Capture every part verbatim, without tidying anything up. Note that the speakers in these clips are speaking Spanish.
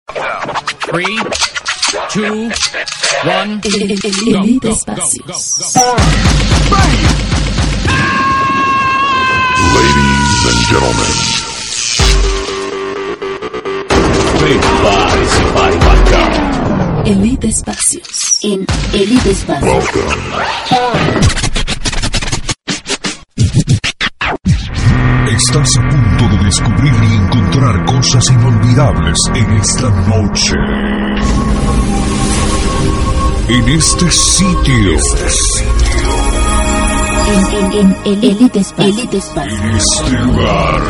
Three, two, one. Elite Espacios. Ladies and gentlemen, prepárese para embarcar. Elite Espacios. En Elite Espacios. estás a punto de descubrir y encontrar cosas inolvidables en esta noche. En este sitio. Este sitio. En, en, en Elite Espacios. Elite Espacios. En este lugar.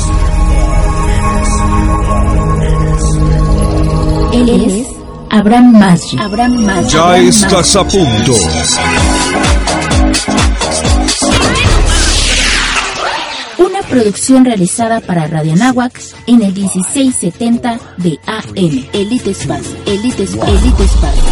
Él es Abraham Masji. Abraham Masji. Ya Abraham estás Masji. a punto. Una producción realizada para Radio Anáhuac en el dieciséis setenta de A M. Elite Espacio. Elite Espacio. Elite Espacio.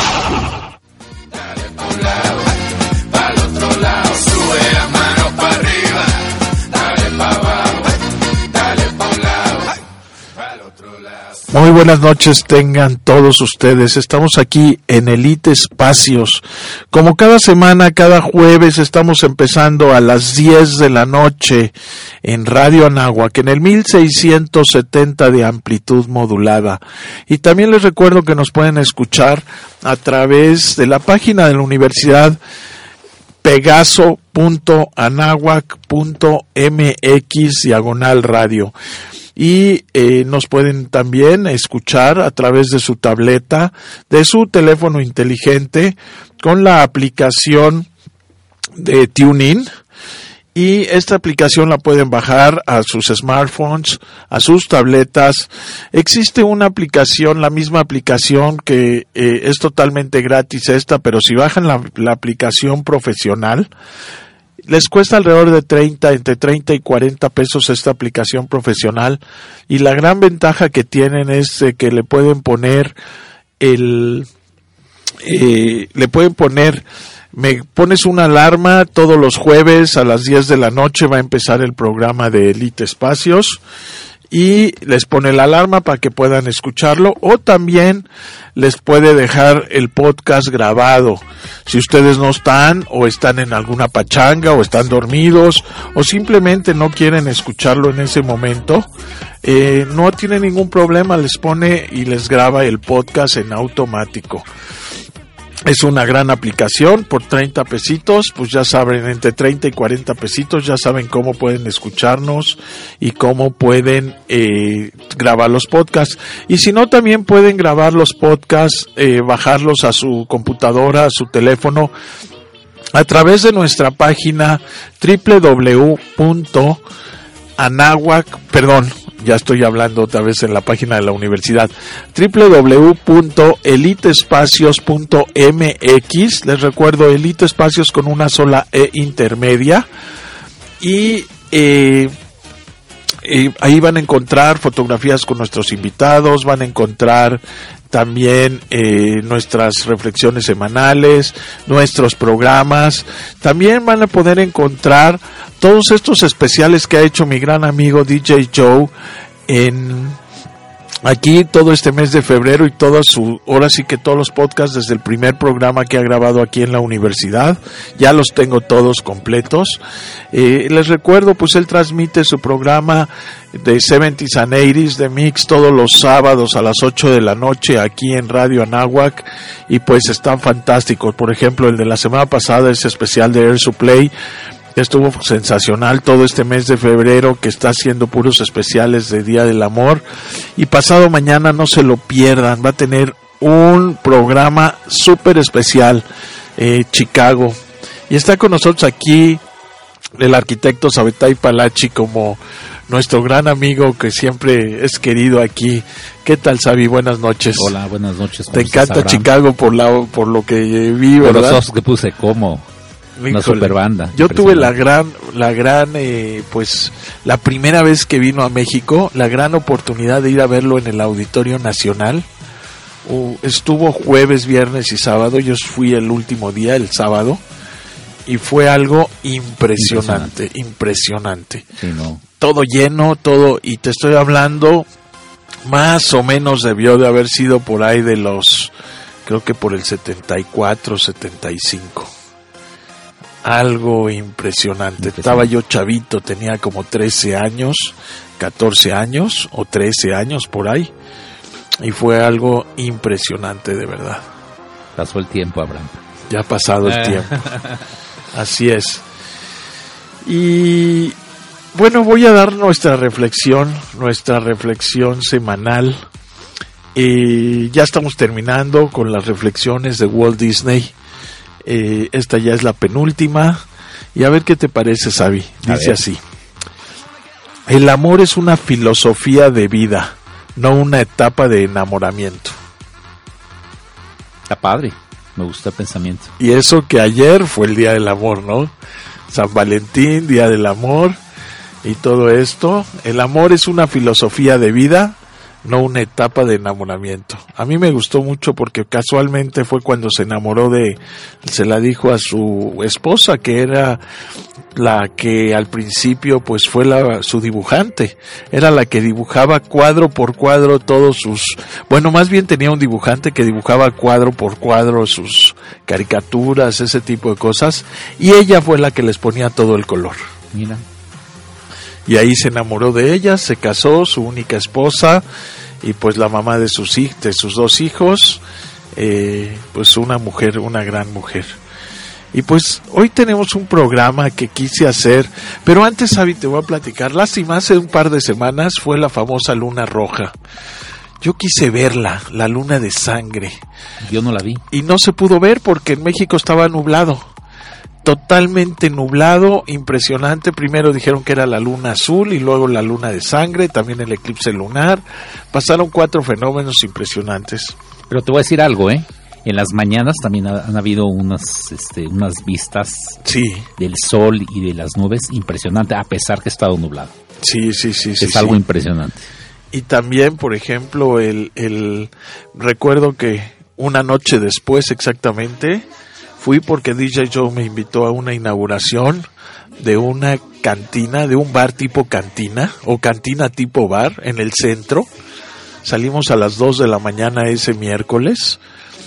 Dale pa' un lado, pa' el otro lado, sube la mano pa' arriba, dale pa' abajo, dale pa' un lado, pa' el otro lado. Muy buenas noches tengan todos ustedes. Estamos aquí en Elite Espacios. Como cada semana, cada jueves, estamos empezando a las diez de la noche en Radio Anáhuac, en el mil seiscientos setenta de amplitud modulada. Y también les recuerdo que nos pueden escuchar a través de la página de la universidad pegaso punto anáhuac punto m x diagonal radio. Y eh, nos pueden también escuchar a través de su tableta, de su teléfono inteligente, con la aplicación de TuneIn. Y esta aplicación la pueden bajar a sus smartphones, a sus tabletas. Existe una aplicación, la misma aplicación que eh, es totalmente gratis esta, pero si bajan la, la aplicación profesional, les cuesta alrededor de treinta, entre treinta y cuarenta pesos esta aplicación profesional, y la gran ventaja que tienen es eh, que le pueden poner el, eh, le pueden poner, me pones una alarma todos los jueves a las diez de la noche, va a empezar el programa de Elite Espacios, y les pone la alarma para que puedan escucharlo, o también les puede dejar el podcast grabado. Si ustedes no están, o están en alguna pachanga, o están dormidos, o simplemente no quieren escucharlo en ese momento, eh, no tiene ningún problema, les pone y les graba el podcast en automático. Es una gran aplicación por treinta pesitos, pues ya saben, entre treinta y cuarenta pesitos, ya saben cómo pueden escucharnos y cómo pueden eh, grabar los podcasts. Y si no, también pueden grabar los podcasts, eh, bajarlos a su computadora, a su teléfono, a través de nuestra página doble u doble u doble u punto anáhuac, perdón, ya estoy hablando otra vez en la página de la universidad, doble u doble u doble u punto elite espacios punto m x. Les recuerdo, Elite Espacios con una sola E intermedia. Y eh, eh, ahí van a encontrar fotografías con nuestros invitados, van a encontrar también eh, nuestras reflexiones semanales, nuestros programas. También van a poder encontrar todos estos especiales que ha hecho mi gran amigo D J Joe en aquí todo este mes de febrero, y todas su, ahora sí que todos los podcasts desde el primer programa que ha grabado aquí en la universidad, ya los tengo todos completos. Eh, les recuerdo, pues él transmite su programa de seventies and eighties de Mix todos los sábados a las ocho de la noche aquí en Radio Anáhuac, y pues están fantásticos. Por ejemplo, el de la semana pasada, ese especial de Air Supply, estuvo sensacional todo este mes de febrero, que está haciendo puros especiales de Día del Amor. Y pasado mañana no se lo pierdan, va a tener un programa súper especial, eh, Chicago. Y está con nosotros aquí el arquitecto Sabetay Palachi, como nuestro gran amigo que siempre es querido aquí. ¿Qué tal, Sabi? Buenas noches. Hola, buenas noches. Te encanta Chicago por la por lo que vi, ¿verdad? Por los ojos que puse, como una super banda. Yo tuve la gran, la gran, eh, pues, la primera vez que vino a México, la gran oportunidad de ir a verlo en el Auditorio Nacional. Uh, estuvo jueves, viernes y sábado. Yo fui el último día, el sábado, y fue algo impresionante, impresionante. Sí, no. Todo lleno, todo, y te estoy hablando más o menos debió de haber sido por ahí de los, creo que por el setenta y cuatro, setenta y cinco. Algo impresionante. impresionante. Estaba yo chavito, tenía como trece años, catorce años o trece años por ahí. Y fue algo impresionante, de verdad. Pasó el tiempo, Abraham. Ya ha pasado el tiempo. Así es. Y bueno, voy a dar nuestra reflexión, nuestra reflexión semanal. Eh, ya estamos terminando con las reflexiones de Walt Disney. Eh, esta ya es la penúltima. Y a ver qué te parece, Xavi. Dice así: el amor es una filosofía de vida, no una etapa de enamoramiento. Está padre, me gusta el pensamiento. Y eso que ayer fue el Día del Amor, ¿no? San Valentín, Día del Amor y todo esto. El amor es una filosofía de vida, no una etapa de enamoramiento. A mí me gustó mucho porque casualmente fue cuando se enamoró de, se la dijo a su esposa, que era la que al principio pues fue la, su dibujante, era la que dibujaba cuadro por cuadro todos sus, bueno, más bien tenía un dibujante que dibujaba cuadro por cuadro sus caricaturas, ese tipo de cosas, y ella fue la que les ponía todo el color. Mira. Y ahí se enamoró de ella, se casó, su única esposa, y pues la mamá de sus, de sus dos hijos, eh, pues una mujer, una gran mujer. Y pues hoy tenemos un programa que quise hacer, pero antes, Xavi, te voy a platicar. Lástima, hace un par de semanas fue la famosa luna roja. Yo quise verla, la luna de sangre. Yo no la vi. Y no se pudo ver porque en México estaba nublado. Totalmente nublado, impresionante. Primero dijeron que era la luna azul y luego la luna de sangre, también el eclipse lunar. Pasaron cuatro fenómenos impresionantes. Pero te voy a decir algo, ¿eh? En las mañanas también ha, han habido unas este, unas vistas sí. del sol y de las nubes impresionante, a pesar que ha estado nublado. Sí, sí, sí. Es sí, algo sí. impresionante. Y también, por ejemplo, el, el recuerdo que una noche después exactamente fui porque D J Joe me invitó a una inauguración de una cantina, de un bar tipo cantina o cantina tipo bar en el centro. Salimos a las dos de la mañana ese miércoles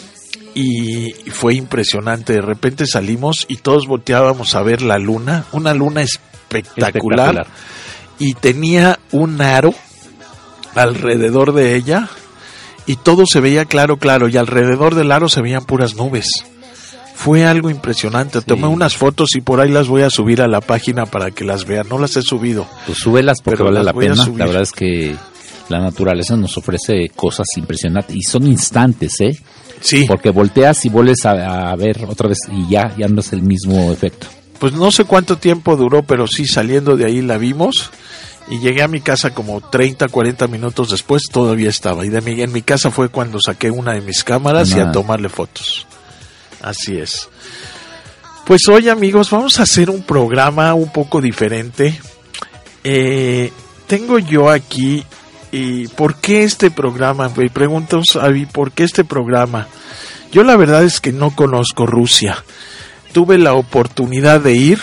y fue impresionante. De repente salimos y todos volteábamos a ver la luna, una luna espectacular, espectacular. Y tenía un aro alrededor de ella y todo se veía claro, claro, y alrededor del aro se veían puras nubes. Fue algo impresionante. Sí. Tomé unas fotos y por ahí las voy a subir a la página para que las vean. No las he subido. Pues súbelas porque vale la pena. La verdad es que la naturaleza nos ofrece cosas impresionantes y son instantes, ¿eh? Sí. Porque volteas y vuelves a, a ver otra vez y ya, ya no es el mismo efecto. Pues no sé cuánto tiempo duró, pero sí, saliendo de ahí la vimos y llegué a mi casa como treinta, cuarenta minutos después, todavía estaba. Y de mi, en mi casa fue cuando saqué una de mis cámaras Nada. y a tomarle fotos. Así es. Pues hoy, amigos, vamos a hacer un programa un poco diferente. Eh, tengo yo aquí, y ¿por qué este programa? Me pregunto, Xavi, ¿por qué este programa? Yo la verdad es que no conozco Rusia. Tuve la oportunidad de ir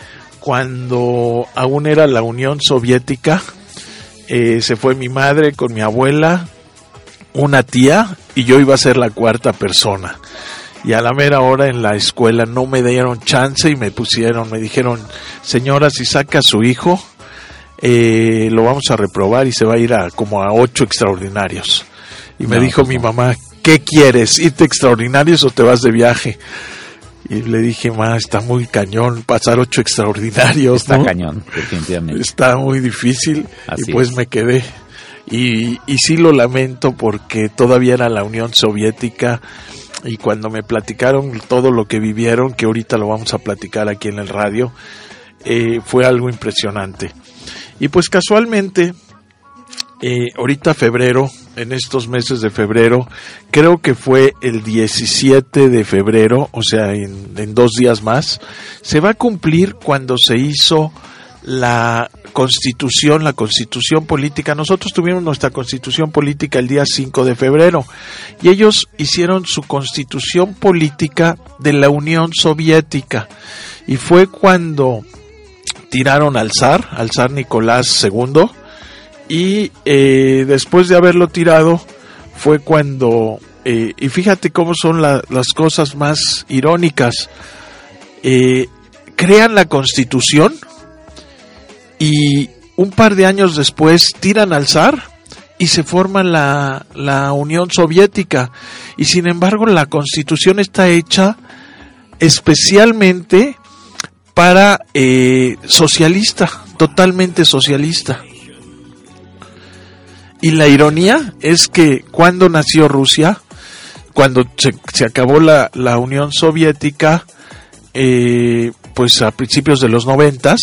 cuando aún era la Unión Soviética. Eh, se fue mi madre con mi abuela, una tía, y yo iba a ser la cuarta persona. Y a la mera hora en la escuela no me dieron chance y me pusieron, me dijeron, señora, si saca a su hijo, eh, lo vamos a reprobar y se va a ir a como a ocho extraordinarios. Y no, me dijo pues mi no. mamá, ¿qué quieres? ¿Irte extraordinarios o te vas de viaje? Y le dije, ma, está muy cañón pasar ocho extraordinarios, Está ¿no? cañón, definitivamente. Está muy difícil. Así y pues es. me quedé. Y, y sí lo lamento porque todavía era la Unión Soviética. Y cuando me platicaron todo lo que vivieron, que ahorita lo vamos a platicar aquí en el radio, eh, fue algo impresionante. Y pues casualmente, eh, ahorita febrero, en estos meses de febrero, creo que fue el diecisiete de febrero, o sea, en, en dos días más, se va a cumplir cuando se hizo la constitución, la constitución política. Nosotros tuvimos nuestra constitución política el día cinco de febrero y ellos hicieron su constitución política de la Unión Soviética y fue cuando tiraron al zar, al zar Nicolás segundo, y eh, después de haberlo tirado fue cuando, eh, y fíjate cómo son la, las cosas más irónicas, eh, crean la Constitución y un par de años después tiran al zar y se forma la, la Unión Soviética, y sin embargo la Constitución está hecha especialmente para eh, socialista, totalmente socialista. Y la ironía es que cuando nació Rusia, cuando se, se acabó la, la Unión Soviética, eh, pues a principios de los noventas,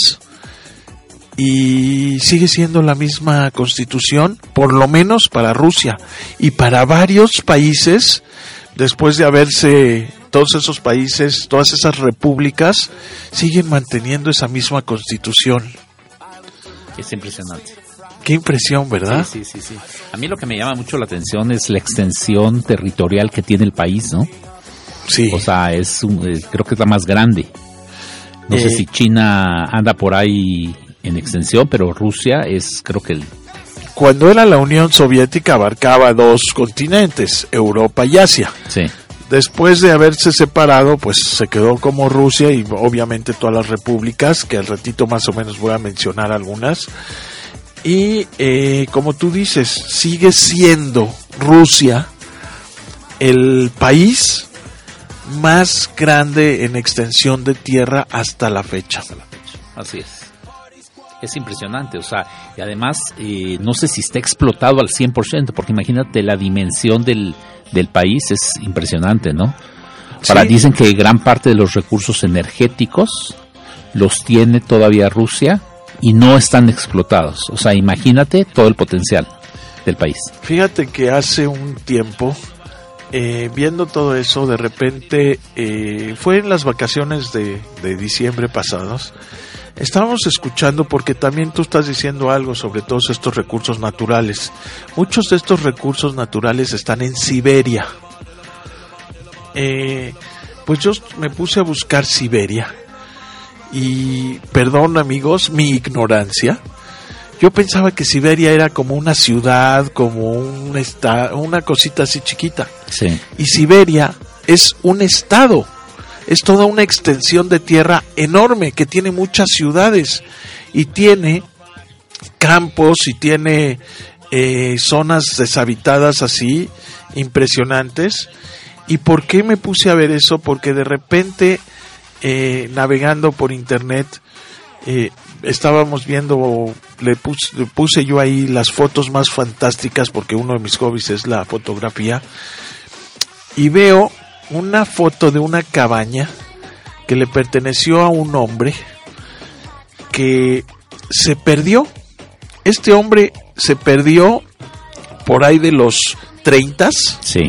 y sigue siendo la misma constitución, por lo menos para Rusia, y para varios países, después de haberse, todos esos países, todas esas repúblicas, siguen manteniendo esa misma constitución. Es impresionante. Qué impresión, ¿verdad? Sí, sí, sí, sí. A mí lo que me llama mucho la atención es la extensión territorial que tiene el país, ¿no? Sí. O sea, es un, eh, creo que es la más grande. No eh, sé si China anda por ahí en extensión, pero Rusia es, creo que el... Cuando era la Unión Soviética abarcaba dos continentes, Europa y Asia. Sí. Después de haberse separado, pues se quedó como Rusia y obviamente todas las repúblicas, que al ratito más o menos voy a mencionar algunas. Y eh, como tú dices, sigue siendo Rusia el país más grande en extensión de tierra hasta la fecha. Así es. Es impresionante, o sea, y además eh, no sé si está explotado al cien por ciento, porque imagínate la dimensión del, del país, es impresionante, ¿no? Ahora, sí. Dicen que gran parte de los recursos energéticos los tiene todavía Rusia y no están explotados. O sea, imagínate todo el potencial del país. Fíjate que hace un tiempo, eh, viendo todo eso, de repente, eh, fue en las vacaciones de, de diciembre pasados, estábamos escuchando, porque también tú estás diciendo algo sobre todos estos recursos naturales. Muchos de estos recursos naturales están en Siberia. Eh, pues yo me puse a buscar Siberia. Y perdón, amigos, mi ignorancia. Yo pensaba que Siberia era como una ciudad, como un esta, una cosita así chiquita. Sí. Y Siberia es un estado. Es toda una extensión de tierra enorme que tiene muchas ciudades y tiene campos y tiene eh, zonas deshabitadas así impresionantes. ¿Y por qué me puse a ver eso? Porque de repente eh, navegando por internet eh, estábamos viendo, le puse, le puse yo ahí las fotos más fantásticas, porque uno de mis hobbies es la fotografía, y veo una foto de una cabaña que le perteneció a un hombre que se perdió. Este hombre se perdió por ahí de los treintas. Sí.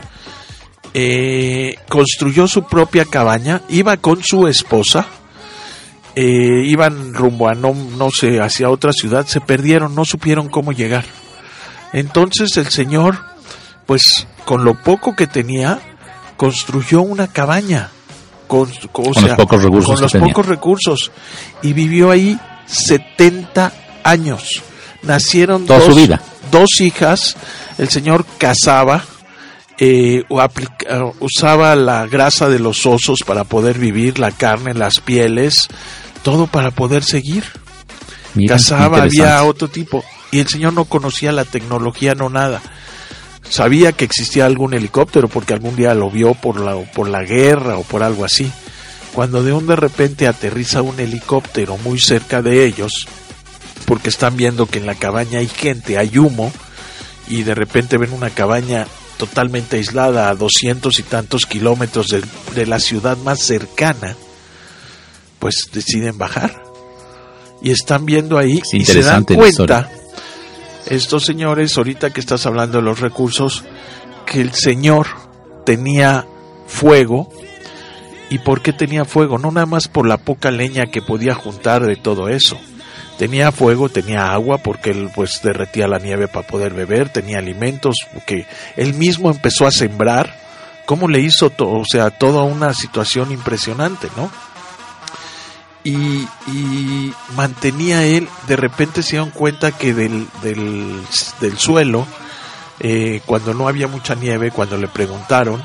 Eh, construyó su propia cabaña, iba con su esposa, eh, iban rumbo a no, no sé, hacia otra ciudad, se perdieron, no supieron cómo llegar. Entonces el señor, pues con lo poco que tenía, construyó una cabaña con, con, o con sea, los pocos recursos con los pocos recursos y vivió ahí setenta años. Nacieron toda dos, su vida. dos hijas. El señor cazaba, eh, o aplica, usaba la grasa de los osos para poder vivir, la carne, las pieles, todo para poder seguir. Mira, cazaba, había otro tipo, y el señor no conocía la tecnología, no nada. Sabía que existía algún helicóptero porque algún día lo vio por la, por la guerra o por algo así. Cuando de un de repente aterriza un helicóptero muy cerca de ellos, porque están viendo que en la cabaña hay gente, hay humo, y de repente ven una cabaña totalmente aislada a doscientos y tantos kilómetros de, de la ciudad más cercana, pues deciden bajar. Y están viendo ahí y se dan cuenta, estos señores, ahorita que estás hablando de los recursos, que el señor tenía fuego. ¿Y por qué tenía fuego? No nada más por la poca leña que podía juntar de todo eso. Tenía fuego, tenía agua, porque él pues derretía la nieve para poder beber, tenía alimentos, porque él mismo empezó a sembrar. ¿Cómo le hizo todo? O sea, toda una situación impresionante, ¿no? y, y mantenía él, de repente se dieron cuenta que del, del, del suelo, eh, cuando no había mucha nieve, cuando le preguntaron,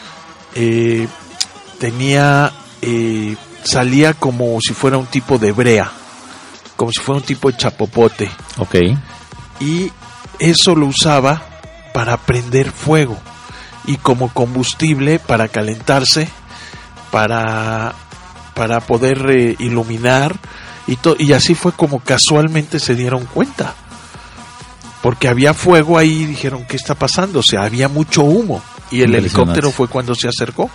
eh, tenía, eh, salía como si fuera un tipo de brea, como si fuera un tipo de chapopote. Ok. Y eso lo usaba para prender fuego y como combustible para calentarse, para, para poder eh, iluminar, y, to- y así fue como casualmente se dieron cuenta. Porque había fuego ahí y dijeron, ¿qué está pasando? O sea, había mucho humo. Y el helicóptero fue cuando se acercó.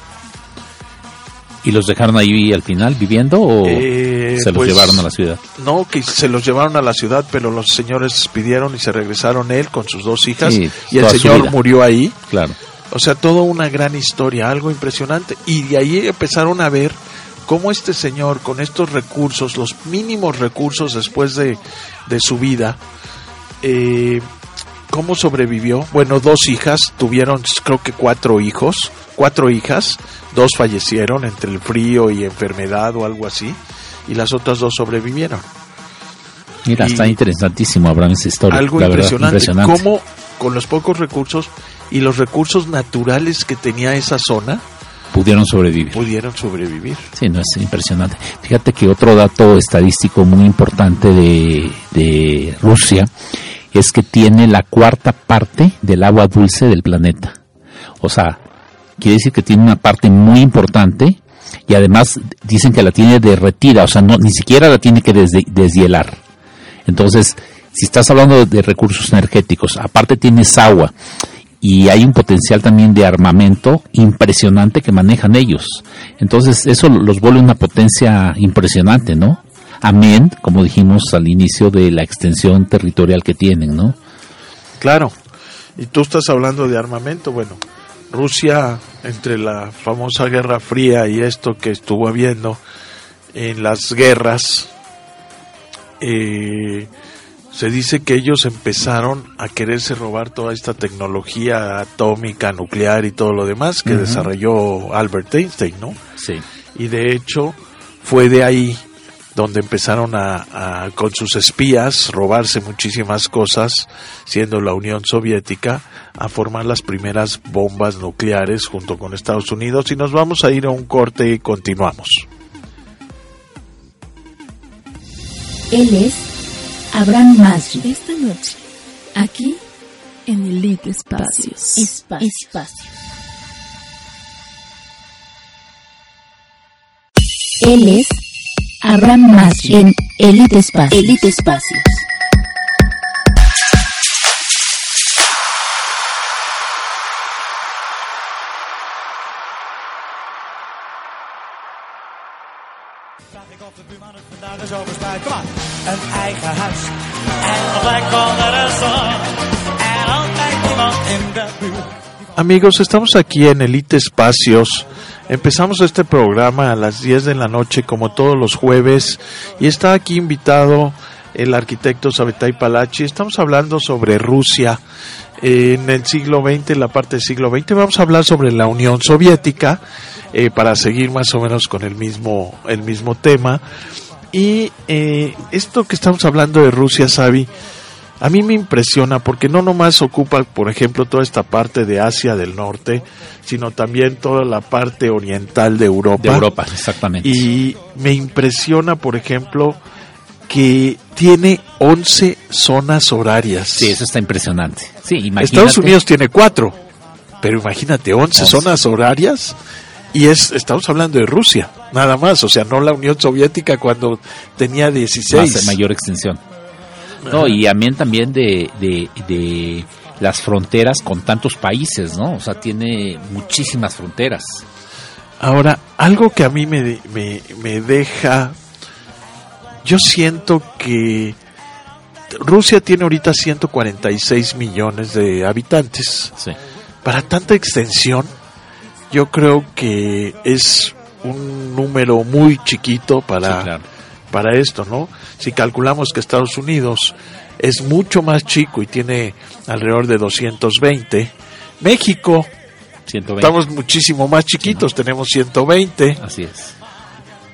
¿Y los dejaron ahí al final viviendo o Eh, se los pues, llevaron a la ciudad? No, que se los llevaron a la ciudad, pero los señores pidieron y se regresaron él con sus dos hijas. Sí, y el toda su señor vida. murió ahí. Claro. O sea, toda una gran historia, algo impresionante. Y de ahí empezaron a ver cómo este señor, con estos recursos, los mínimos recursos después de, de su vida, eh, cómo sobrevivió. Bueno, dos hijas, tuvieron creo que cuatro hijos, cuatro hijas, dos fallecieron entre el frío y enfermedad o algo así, y las otras dos sobrevivieron. Mira, Y está interesantísimo, Abraham, esa historia. Algo la verdad, impresionante, impresionante. cómo con los pocos recursos y los recursos naturales que tenía esa zona, Pudieron sobrevivir. pudieron sobrevivir. Sí, no, es impresionante. Fíjate que otro dato estadístico muy importante de, de Rusia es que tiene la cuarta parte del agua dulce del planeta. O sea, quiere decir que tiene una parte muy importante y además dicen que la tiene derretida, o sea, no, ni siquiera la tiene que desde, deshielar. Entonces, si estás hablando de recursos energéticos, aparte tienes agua y hay un potencial también de armamento impresionante que manejan ellos. Entonces, eso los vuelve una potencia impresionante, ¿no? Amén, como dijimos al inicio, de la extensión territorial que tienen, ¿no? Claro. Y tú estás hablando de armamento. Bueno, Rusia, entre la famosa Guerra Fría y esto que estuvo habiendo en las guerras, eh, se dice que ellos empezaron a quererse robar toda esta tecnología atómica, nuclear y todo lo demás que Uh-huh. desarrolló Albert Einstein, ¿no? Sí. Y de hecho fue de ahí donde empezaron a, a con sus espías robarse muchísimas cosas, siendo la Unión Soviética, a formar las primeras bombas nucleares junto con Estados Unidos. Y nos vamos a ir a un corte y continuamos. Él es Abraham Masri. Esta noche, aquí en Elite Espacios. Espacio. Espacio. Él es Abraham Masri en Elite Espacio. Elite Espacios. Een eigen huis en een plek onder de zon en altijd iemand in de buurt. Amigos, estamos aquí en Elite Espacios. Empezamos este programa a las diez de la noche como todos los jueves y está aquí invitado el arquitecto Sabetay Palachi. Estamos hablando sobre Rusia eh, en el siglo veinte, la parte del siglo veinte. Vamos a hablar sobre la Unión Soviética eh, para seguir más o menos con el mismo, el mismo tema. Y eh, esto que estamos hablando de Rusia, Sabi, a mí me impresiona porque no nomás ocupa, por ejemplo, toda esta parte de Asia del Norte, sino también toda la parte oriental de Europa. De Europa, exactamente. Y me impresiona, por ejemplo, que tiene once zonas horarias. Sí, eso está impresionante. Sí, imagínate. Estados Unidos tiene cuatro, pero imagínate, once, once zonas horarias. Y es, estamos hablando de Rusia, nada más, o sea, no la Unión Soviética cuando tenía dieciséis. Más, mayor extensión. No, y también también de, de, de las fronteras con tantos países, ¿no? O sea, tiene muchísimas fronteras. Ahora, algo que a mí me, me, me deja, yo siento que Rusia tiene ahorita ciento cuarenta y seis millones de habitantes. Sí. Para tanta extensión, yo creo que es un número muy chiquito para, Sí, claro. para esto, ¿no? Si calculamos que Estados Unidos es mucho más chico y tiene alrededor de doscientos veinte, México, ciento veinte. estamos muchísimo más chiquitos, Sí, ¿no? tenemos ciento veinte, Así es.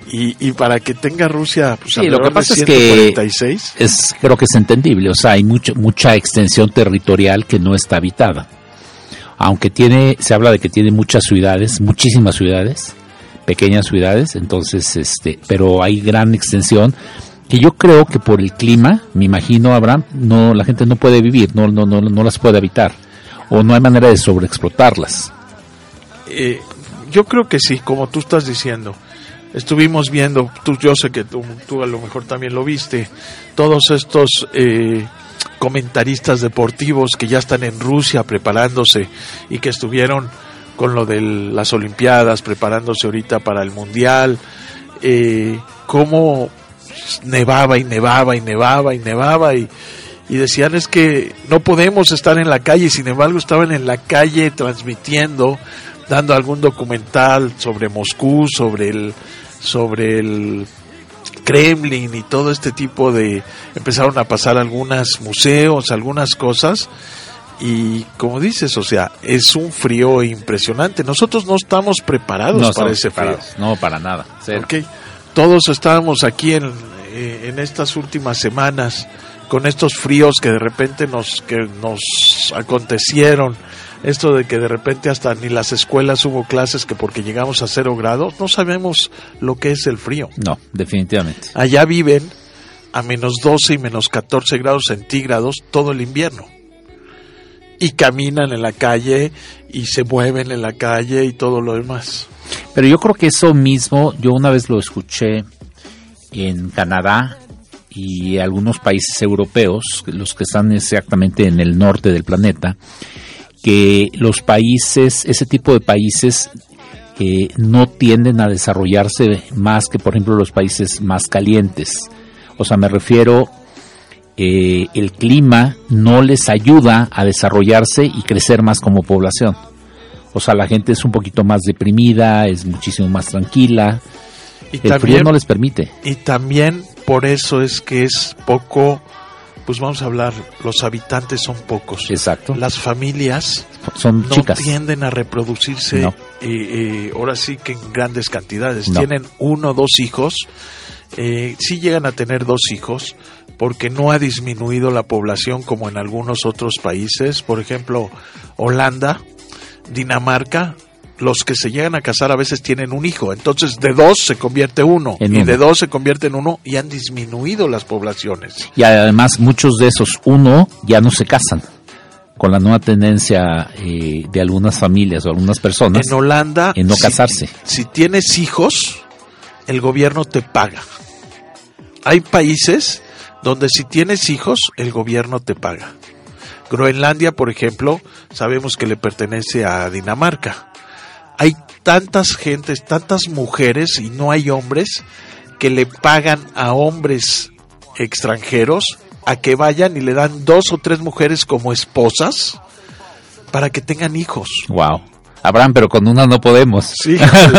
y, y para que tenga Rusia, pues Sí, lo que alrededor de pasa es ciento cuarenta y seis. que es, creo que es entendible, o sea, hay mucho, mucha extensión territorial que no está habitada. Aunque tiene, se habla de que tiene muchas ciudades, muchísimas ciudades, pequeñas ciudades, entonces, este, pero hay gran extensión que yo creo que por el clima, me imagino, Abraham, no, la gente no puede vivir, no, no, no, no las puede habitar, o no hay manera de sobreexplotarlas. Eh, yo creo que sí, como tú estás diciendo. Estuvimos viendo, tú, yo sé que tú, tú a lo mejor también lo viste, todos estos eh, comentaristas deportivos que ya están en Rusia preparándose y que estuvieron con lo de las Olimpiadas, preparándose ahorita para el Mundial, eh, cómo nevaba y nevaba y nevaba y nevaba y, y decían es que no podemos estar en la calle, sin embargo estaban en la calle transmitiendo, dando algún documental sobre Moscú, sobre el sobre el Kremlin y todo este tipo de, empezaron a pasar algunos museos, algunas cosas, y como dices, o sea, es un frío impresionante. Nosotros no estamos preparados No para estamos ese preparados, frío. no, para nada, cero. Okay. Todos estábamos aquí en, eh, en estas últimas semanas con estos fríos que de repente nos que nos acontecieron, esto de que de repente hasta ni las escuelas hubo clases que porque llegamos a cero grados, no sabemos lo que es el frío. No, definitivamente. Allá viven a menos doce y menos catorce grados centígrados todo el invierno. Y caminan en la calle y se mueven en la calle y todo lo demás. Pero yo creo que eso mismo, yo una vez lo escuché en Canadá y algunos países europeos, los que están exactamente en el norte del planeta, que los países, ese tipo de países eh, no tienden a desarrollarse más que, por ejemplo, los países más calientes. O sea, me refiero, eh, el clima no les ayuda a desarrollarse y crecer más como población. O sea, la gente es un poquito más deprimida, es muchísimo más tranquila. Y el también, frío no les permite. Y también por eso es que es poco, pues vamos a hablar, los habitantes son pocos. Exacto. Las familias Son no chicas. tienden a reproducirse, No. eh, eh, ahora sí que en grandes cantidades. No. Tienen uno o dos hijos, eh, sí llegan a tener dos hijos, porque no ha disminuido la población como en algunos otros países. Por ejemplo, Holanda, Dinamarca, los que se llegan a casar a veces tienen un hijo, entonces de dos se convierte uno, En y uno. de dos se convierte en uno, y han disminuido las poblaciones. Y además muchos de esos uno ya no se casan, con la nueva tendencia eh, de algunas familias o algunas personas En Holanda, en no si- casarse. Si, tienes hijos, el gobierno te paga. Hay países donde si tienes hijos, el gobierno te paga. Groenlandia, por ejemplo, sabemos que le pertenece a Dinamarca. Hay tantas gentes, tantas mujeres y no hay hombres que le pagan a hombres extranjeros a que vayan y le dan dos o tres mujeres como esposas para que tengan hijos. Wow. Abraham, pero con una no podemos. Sí,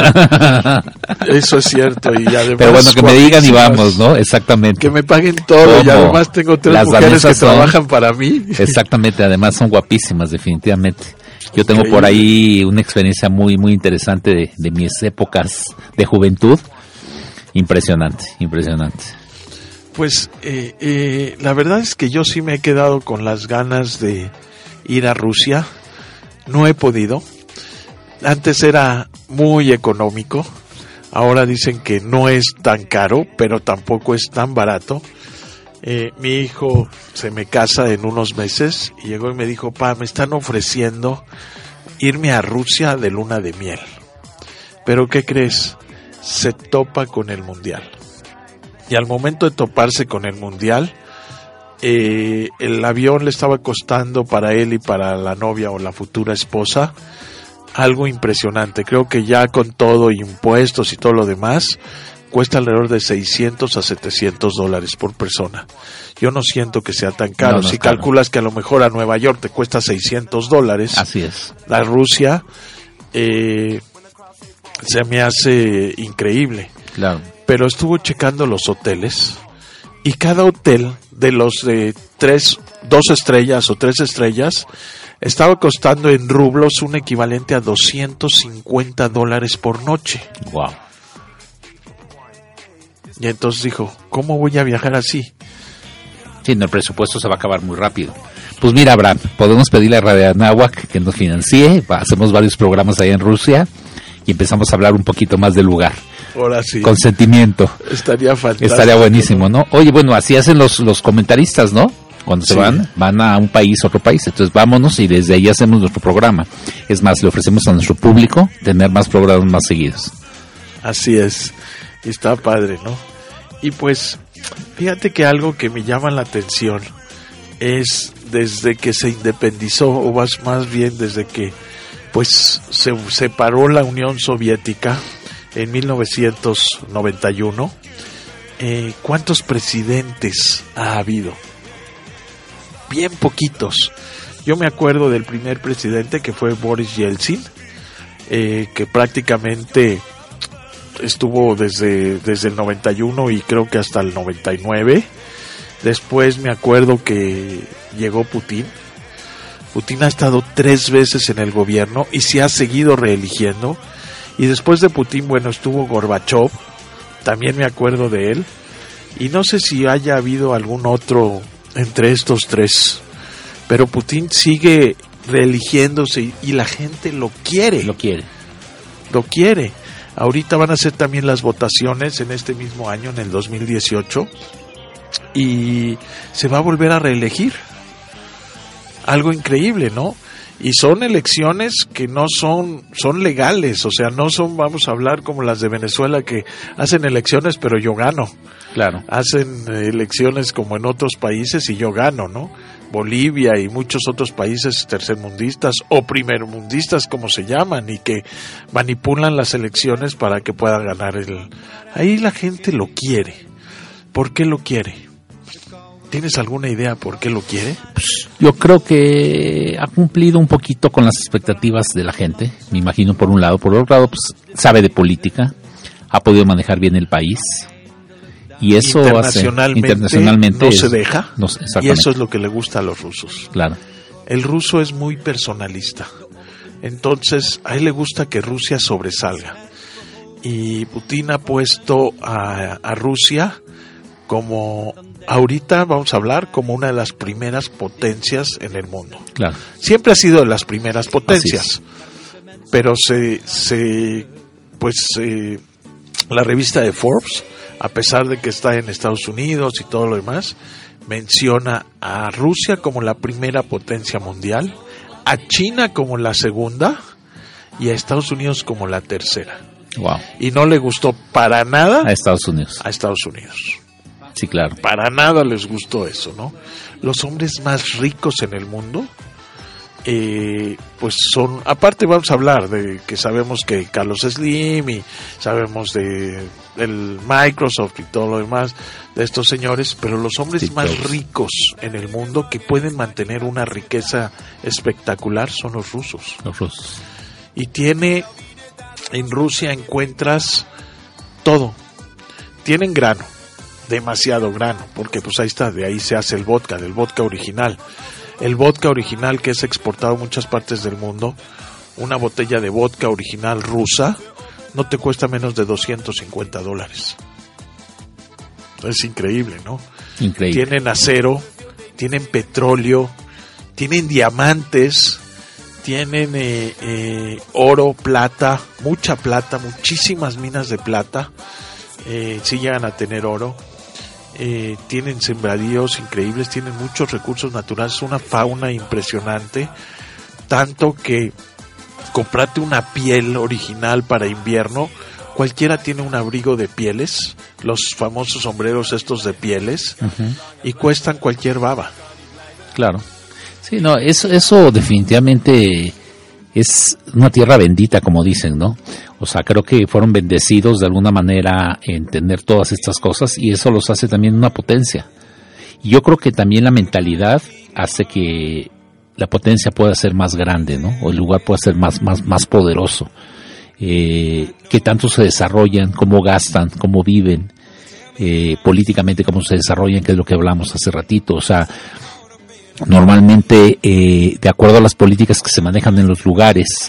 eso es cierto. Y además, Pero bueno, que me digan y guapísimas. vamos, ¿no? Exactamente. Que me paguen todo y ¿Cómo? además tengo tres Las mujeres que danesas son- trabajan para mí. Exactamente, además son guapísimas, definitivamente. Yo tengo Increíble. por ahí una experiencia muy, muy interesante de, de mis épocas de juventud. Impresionante, impresionante. Pues eh, eh, la verdad es que yo sí me he quedado con las ganas de ir a Rusia. No he podido. Antes era muy económico. Ahora dicen que no es tan caro, pero tampoco es tan barato. Eh, mi hijo se me casa en unos meses y llegó y me dijo, pa, me están ofreciendo irme a Rusia de luna de miel. Pero ¿qué crees? Se topa con el mundial. Y al momento de toparse con el mundial, eh, el avión le estaba costando para él y para la novia o la futura esposa algo impresionante. Creo que ya con todo, impuestos y todo lo demás, cuesta alrededor de seiscientos a setecientos dólares por persona. Yo no siento que sea tan caro. No, no es si caro. calculas que a lo mejor a Nueva York te cuesta seiscientos dólares, Así es. a Rusia, eh, se me hace increíble. Claro. Pero estuvo checando los hoteles y cada hotel de los de tres, dos estrellas o tres estrellas estaba costando en rublos un equivalente a doscientos cincuenta dólares por noche. Wow. Y entonces dijo, ¿cómo voy a viajar así? Sí, no, el presupuesto se va a acabar muy rápido. Pues mira, Abraham, podemos pedirle a Radio Anáhuac que nos financie, hacemos varios programas allá en Rusia y empezamos a hablar un poquito más del lugar. Ahora sí. Con sentimiento. Estaría fantástico. Estaría buenísimo, ¿no? Oye, bueno, así hacen los, los comentaristas, ¿no? Cuando se Sí. van, van a un país, otro país. Entonces vámonos y desde ahí hacemos nuestro programa. Es más, le ofrecemos a nuestro público tener más programas más seguidos. Así es. Y está padre, ¿no? Y pues, fíjate que algo que me llama la atención es desde que se independizó, o más, más bien desde que pues se separó la Unión Soviética en mil novecientos noventa y uno, eh, ¿cuántos presidentes ha habido? Bien poquitos. Yo me acuerdo del primer presidente, que fue Boris Yeltsin, eh, que prácticamente estuvo desde, desde el noventa y uno y creo que hasta el noventa y nueve. Después me acuerdo que llegó Putin. Putin ha estado tres veces en el gobierno y se ha seguido reeligiendo. Y después de Putin, bueno, estuvo Gorbachev, también me acuerdo de él. Y no sé si haya habido algún otro entre estos tres, pero Putin sigue reeligiéndose y la gente lo quiere. Lo quiere. Lo quiere. Ahorita van a ser también las votaciones en este mismo año, en el dos mil dieciocho, y se va a volver a reelegir. Algo increíble, ¿no? Y son elecciones que no son, son legales, o sea, no son, vamos a hablar como las de Venezuela, que hacen elecciones pero yo gano. Claro. Hacen elecciones como en otros países y yo gano, ¿no? Bolivia y muchos otros países tercermundistas o primermundistas, como se llaman, y que manipulan las elecciones para que puedan ganar el... Ahí la gente lo quiere. ¿Por qué lo quiere? ¿Tienes alguna idea por qué lo quiere? Pues, yo creo que ha cumplido un poquito con las expectativas de la gente, me imagino, por un lado. Por otro lado, pues sabe de política, ha podido manejar bien el país. Y eso internacionalmente, hace, internacionalmente no es, se deja, no, y eso es lo que le gusta a los rusos. Claro. El ruso es muy personalista, entonces a él le gusta que Rusia sobresalga, y Putin ha puesto a, a Rusia como, ahorita vamos a hablar, como una de las primeras potencias en el mundo. Claro. Siempre ha sido de las primeras potencias, pero se, se pues eh, la revista de Forbes, a pesar de que está en Estados Unidos y todo lo demás, menciona a Rusia como la primera potencia mundial, a China como la segunda y a Estados Unidos como la tercera. Wow. Y no le gustó para nada a Estados Unidos. A Estados Unidos. Sí, claro. Para nada les gustó eso, ¿no? Los hombres más ricos en el mundo, eh, pues son, aparte vamos a hablar de que sabemos que Carlos Slim y sabemos de el Microsoft y todo lo demás de estos señores, pero los hombres sí, más todos. ricos en el mundo que pueden mantener una riqueza espectacular son los rusos. Los rusos. Y tiene, en Rusia encuentras todo. Tienen grano, demasiado grano, porque pues ahí está, de ahí se hace el vodka, del vodka original. El vodka original que es exportado a muchas partes del mundo, una botella de vodka original rusa, no te cuesta menos de doscientos cincuenta dólares. Es increíble, ¿no? Increíble. Tienen acero, tienen petróleo, tienen diamantes, tienen eh, eh, oro, plata, mucha plata, muchísimas minas de plata, eh, sí llegan a tener oro. Eh, tienen sembradíos increíbles, tienen muchos recursos naturales, una fauna impresionante, tanto que comprate una piel original para invierno, cualquiera tiene un abrigo de pieles, los famosos sombreros estos de pieles, uh-huh. y cuestan cualquier baba. Claro. Sí, no, eso, eso definitivamente es una tierra bendita, como dicen, ¿no? O sea, creo que fueron bendecidos de alguna manera en tener todas estas cosas y eso los hace también una potencia. Y yo creo que también la mentalidad hace que la potencia pueda ser más grande, ¿no? O el lugar pueda ser más, más, más poderoso. Eh, que tanto se desarrollan, cómo gastan, cómo viven, eh, políticamente cómo se desarrollan, que es lo que hablamos hace ratito. O sea, normalmente, eh, de acuerdo a las políticas que se manejan en los lugares,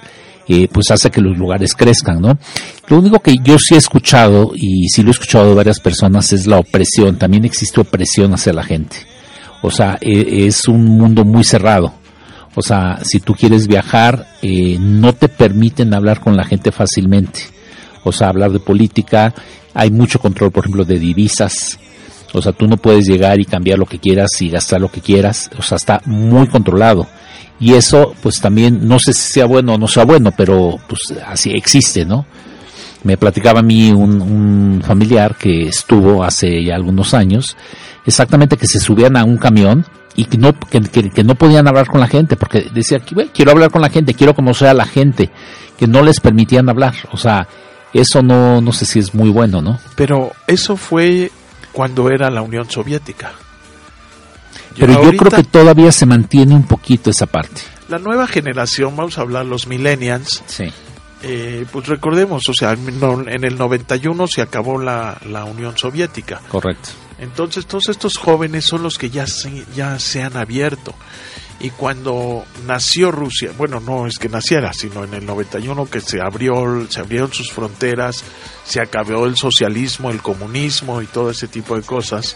eh, pues hace que los lugares crezcan, ¿no? Lo único que yo sí he escuchado, y sí lo he escuchado de varias personas, es la opresión. También existe opresión hacia la gente. O sea, eh, es un mundo muy cerrado. O sea, si tú quieres viajar, eh, no te permiten hablar con la gente fácilmente. O sea, hablar de política, hay mucho control, por ejemplo, de divisas. O sea, tú no puedes llegar y cambiar lo que quieras y gastar lo que quieras. O sea, está muy controlado. Y eso, pues también, no sé si sea bueno o no sea bueno, pero pues así existe, ¿no? Me platicaba a mí un, un familiar que estuvo hace ya algunos años, exactamente que se subían a un camión y que no que, que, que no podían hablar con la gente, porque decía, quiero hablar con la gente, quiero conocer a la gente, que no les permitían hablar. O sea, eso no no sé si es muy bueno, ¿no? Pero eso fue cuando era la Unión Soviética. Pero yo, yo creo que todavía se mantiene un poquito esa parte. La nueva generación, vamos a hablar los millennials, sí. eh, pues recordemos, o sea, en el noventa y uno se acabó la, la Unión Soviética. Correcto. Entonces todos estos jóvenes son los que ya se, ya se han abierto. Y cuando nació Rusia, bueno, no es que naciera, sino en el noventa y uno que se abrió, se abrieron sus fronteras, se acabó el socialismo, el comunismo y todo ese tipo de cosas.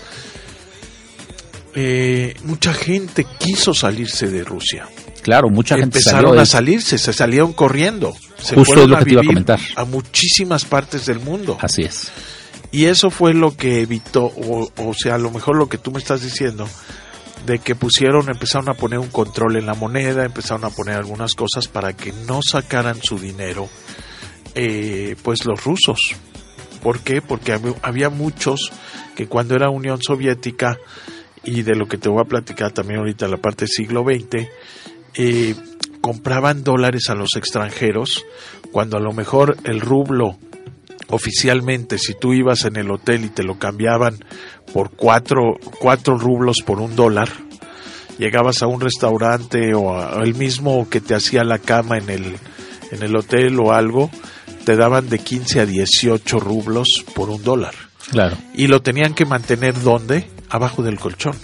Eh, mucha gente quiso salirse de Rusia. Claro, mucha gente empezaron salió a salirse, se salieron corriendo. Se Justo fueron es lo que a te iba a vivir comentar. A muchísimas partes del mundo. Así es. Y eso fue lo que evitó, o, o sea, a lo mejor lo que tú me estás diciendo, de que pusieron, empezaron a poner un control en la moneda, empezaron a poner algunas cosas para que no sacaran su dinero, eh, pues los rusos. ¿Por qué? Porque había muchos que cuando era Unión Soviética, y de lo que te voy a platicar también ahorita en la parte del siglo veinte, eh, compraban dólares a los extranjeros, cuando a lo mejor el rublo oficialmente, si tú ibas en el hotel y te lo cambiaban por cuatro, cuatro rublos por un dólar, llegabas a un restaurante o a, el mismo que te hacía la cama en el, en el hotel o algo, te daban de quince a dieciocho rublos por un dólar. Claro. Y lo tenían que mantener, ¿dónde? Abajo del colchón.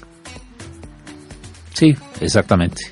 Sí, exactamente.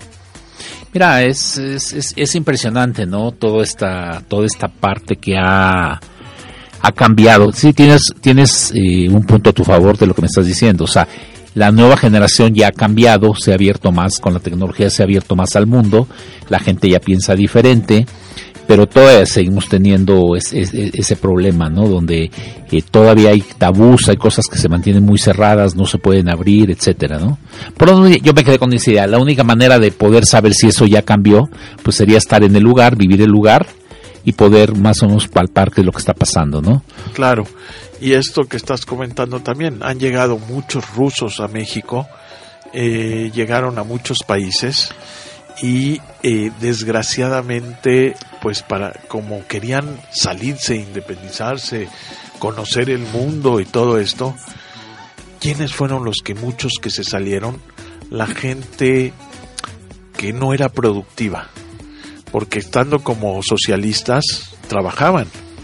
Mira, es, es, es, es impresionante, ¿no? Todo esta, toda esta parte que ha, ha cambiado. Sí, tienes, tienes eh, un punto a tu favor de lo que me estás diciendo. O sea, la nueva generación ya ha cambiado, se ha abierto más, con la tecnología se ha abierto más al mundo, la gente ya piensa diferente, pero todavía seguimos teniendo ese, ese, ese problema, ¿no? Donde eh, todavía hay tabús, hay cosas que se mantienen muy cerradas, no se pueden abrir, etcétera, ¿no? Por lo tanto, yo me quedé con esa idea. La única manera de poder saber si eso ya cambió, pues sería estar en el lugar, vivir el lugar y poder más o menos palpar qué es lo que está pasando, ¿no? Claro. Y esto que estás comentando también, han llegado muchos rusos a México, eh, llegaron a muchos países. Y eh, desgraciadamente, pues para como querían salirse, independizarse, conocer el mundo y todo esto, ¿quiénes fueron los que muchos que se salieron? La gente que no era productiva, porque estando como socialistas trabajaban,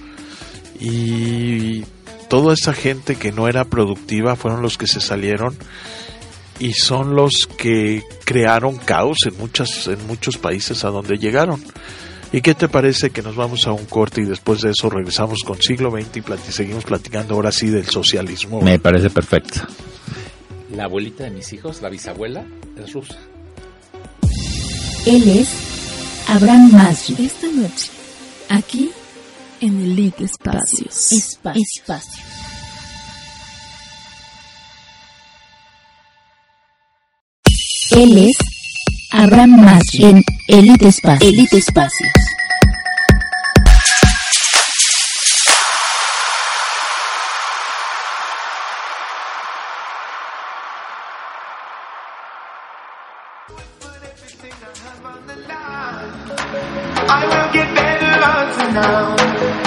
y toda esa gente que no era productiva fueron los que se salieron. Y son los que crearon caos en muchas en muchos países a donde llegaron. ¿Y qué te parece que nos vamos a un corte y después de eso regresamos con siglo veinte y plati- seguimos platicando ahora sí del socialismo? Me parece perfecto. La abuelita de mis hijos, la bisabuela, es rusa. Él es Abraham Masri. Esta noche, aquí en Elite Espacios. Espacio. Espacio. Él es Abraham Masri en Elite Espacios. Elite Espacios. I will get better now.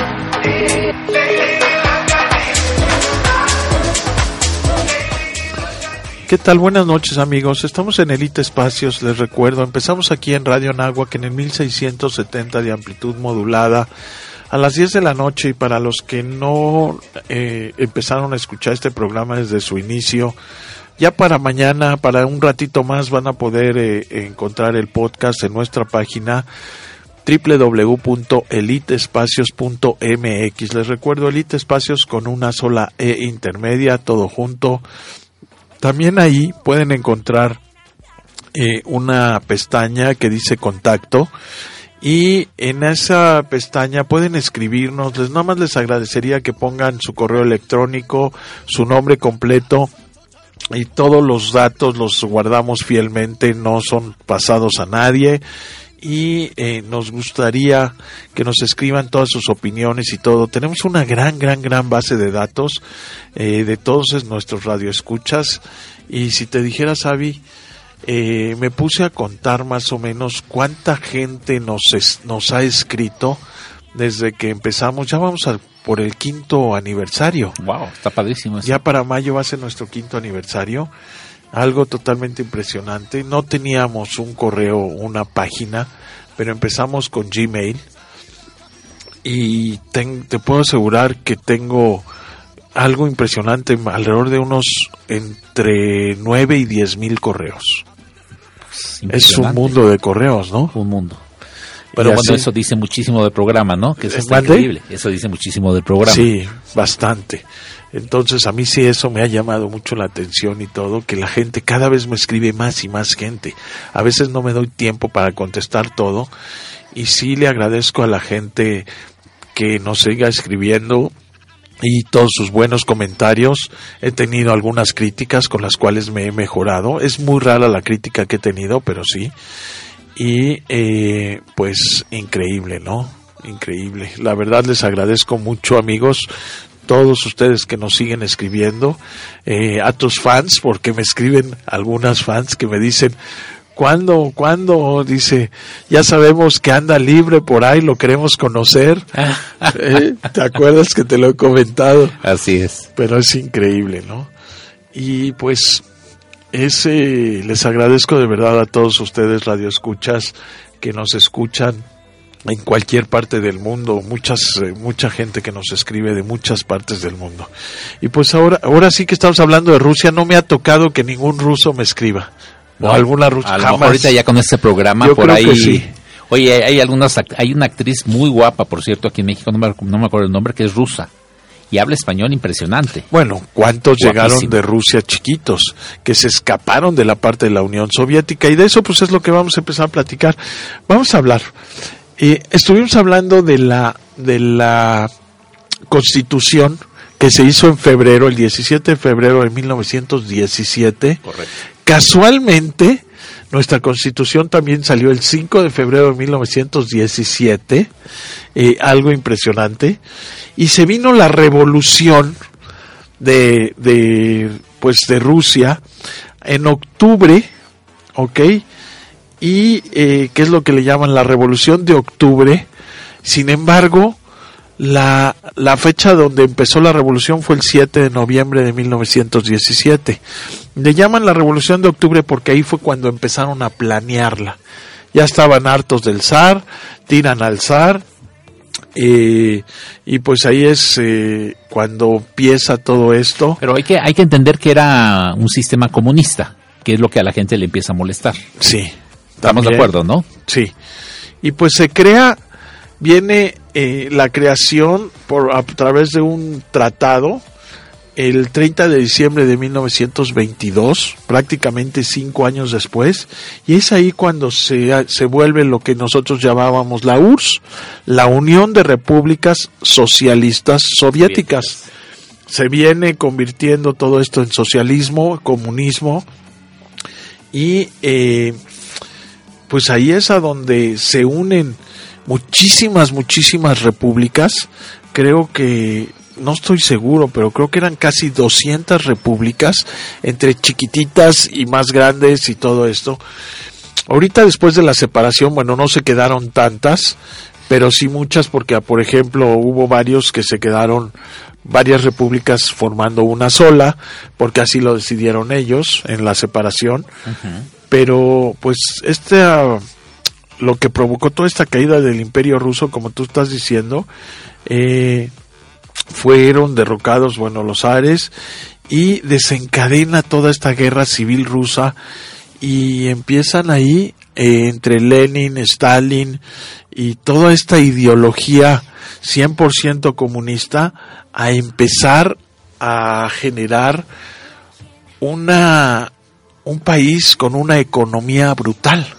¿Qué tal? Buenas noches, amigos. Estamos en Elite Espacios, les recuerdo. Empezamos aquí en Radio Anáhuac en el mil seiscientos setenta de amplitud modulada a las diez de la noche. Y para los que no eh, empezaron a escuchar este programa desde su inicio, ya para mañana, para un ratito más, van a poder eh, encontrar el podcast en nuestra página. doble u doble u doble u punto elite espacios punto m x. Les recuerdo, Elite Espacios con una sola E intermedia, todo junto. También ahí pueden encontrar eh, una pestaña que dice contacto, y en esa pestaña pueden escribirnos. Les nada más les agradecería que pongan su correo electrónico, su nombre completo, y todos los datos los guardamos fielmente, no son pasados a nadie. Y eh, nos gustaría que nos escriban todas sus opiniones y todo. Tenemos una gran, gran, gran base de datos eh, de todos nuestros radioescuchas. Y si te dijera, Xavi, eh, me puse a contar más o menos cuánta gente nos, es, nos ha escrito desde que empezamos. Ya vamos a por el quinto aniversario. Wow, está padrísimo eso. Ya para mayo va a ser nuestro quinto aniversario. Algo totalmente impresionante. No teníamos un correo, una página, pero empezamos con Gmail. Y ten, te puedo asegurar que tengo algo impresionante, alrededor de unos entre nueve y diez mil correos. Es un mundo de correos, ¿no? Un mundo. Pero bueno, eso dice muchísimo del programa, ¿no? Que eso es increíble. Eso dice muchísimo del programa. Sí, bastante. Entonces a mí sí eso me ha llamado mucho la atención y todo, que la gente cada vez me escribe más y más gente. A veces no me doy tiempo para contestar todo, y sí le agradezco a la gente que nos siga escribiendo y todos sus buenos comentarios. He tenido algunas críticas con las cuales me he mejorado. Es muy rara la crítica que he tenido, pero sí. Y eh, pues increíble, ¿no? Increíble. La verdad les agradezco mucho, amigos, todos ustedes que nos siguen escribiendo, eh, a tus fans, porque me escriben algunas fans que me dicen, ¿cuándo, cuándo? Dice, ya sabemos que anda libre por ahí, lo queremos conocer. ¿Eh? ¿Te acuerdas que te lo he comentado? Así es. Pero es increíble, ¿no? Y pues ese, les agradezco de verdad a todos ustedes, radioescuchas, que nos escuchan en cualquier parte del mundo, muchas eh, mucha gente que nos escribe de muchas partes del mundo. Y pues ahora ahora sí que estamos hablando de Rusia. No me ha tocado que ningún ruso me escriba, no, o alguna rusa. A lo mejor ahorita ya con este programa, yo por creo ahí que sí. Oye, hay algunas hay una actriz muy guapa, por cierto, aquí en México, no me, no me acuerdo el nombre, que es rusa y habla español impresionante. Bueno, ¿cuántos Guapísimo. Llegaron de Rusia chiquitos, que se escaparon de la parte de la Unión Soviética? Y de eso pues es lo que vamos a empezar a platicar. Vamos a hablar. Eh, estuvimos hablando de la de la Constitución que se hizo en febrero, el diecisiete de febrero de mil novecientos diecisiete. Correcto. Casualmente, nuestra Constitución también salió el cinco de febrero de mil novecientos diecisiete, eh, algo impresionante, y se vino la revolución de, de, pues de Rusia en octubre, ¿ok? Y eh, ¿qué es lo que le llaman la Revolución de Octubre? Sin embargo, la, la fecha donde empezó la revolución fue el siete de noviembre de mil novecientos diecisiete. Le llaman la Revolución de Octubre porque ahí fue cuando empezaron a planearla. Ya estaban hartos del zar, tiran al zar, eh, y pues ahí es eh, cuando empieza todo esto. Pero hay que hay que entender que era un sistema comunista, que es lo que a la gente le empieza a molestar. Sí. Estamos También, de acuerdo, ¿no? Sí. Y pues se crea, viene eh, la creación por a través de un tratado el treinta de diciembre de mil novecientos veintidós, prácticamente cinco años después, y es ahí cuando se, se vuelve lo que nosotros llamábamos la U R S S, la Unión de Repúblicas Socialistas Soviéticas. Se viene convirtiendo todo esto en socialismo, comunismo, y eh, pues ahí es a donde se unen muchísimas, muchísimas repúblicas. Creo que, no estoy seguro, pero creo que eran casi doscientas repúblicas, entre chiquititas y más grandes y todo esto. Ahorita, después de la separación, bueno, no se quedaron tantas, pero sí muchas, porque por ejemplo hubo varios que se quedaron, varias repúblicas formando una sola, porque así lo decidieron ellos en la separación. Uh-huh. Pero pues este uh, lo que provocó toda esta caída del Imperio Ruso, como tú estás diciendo, eh, fueron derrocados, bueno, los zares, y desencadena toda esta guerra civil rusa, y empiezan ahí eh, entre Lenin, Stalin y toda esta ideología cien por ciento comunista a empezar a generar una un país con una economía brutal,